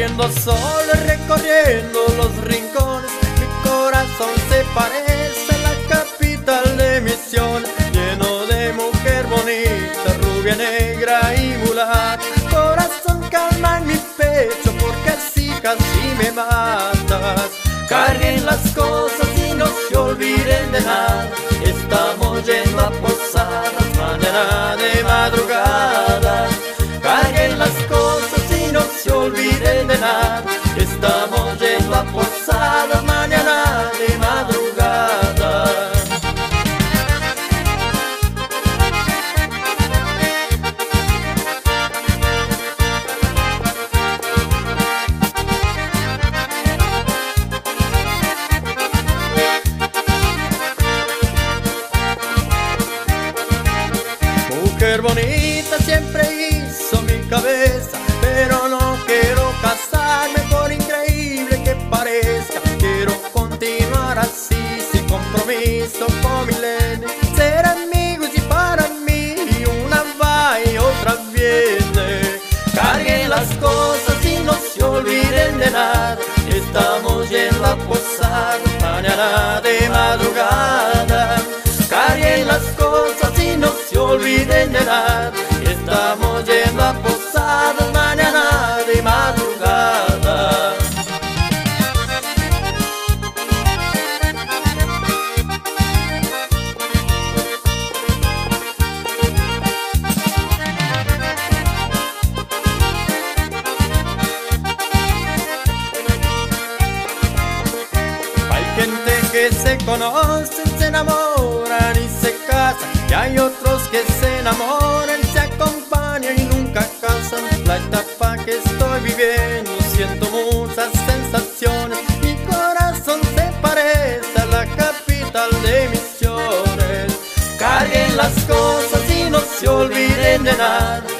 Corriendo solo, recorriendo los rincones, mi corazón se parece a la capital de Misión, lleno de mujer bonita, rubia, negra y mulata. Corazón, calma en mi pecho, porque así casi me matas. Carguen las cosas y no se olviden de nada, estamos yendo a posadas, mañana de madrugada. Carguen las cosas y no se olviden de nada, estamos yendo a posadas, mañana de madrugada. Mujer bonita siempre hizo mi cabeza, pero no quiero casarme por increíble que parezca. Quiero continuar así, sin compromiso con mi Lene, ser amigos y para mí una va y otra viene. Carguen las cosas y no se olviden de nada, estamos yendo a posar mañana de madrugada. Carguen las cosas y no se olviden de nada, estamos yendo a posadas mañana de madrugada. Hay gente que se conocen, se enamoran y se casan, y hay otros que se enamoran, se acompañan y nunca casan. La etapa que estoy viviendo, siento muchas sensaciones, mi corazón se parece a la capital de Misiones. Carguen las cosas y no se olviden de nada,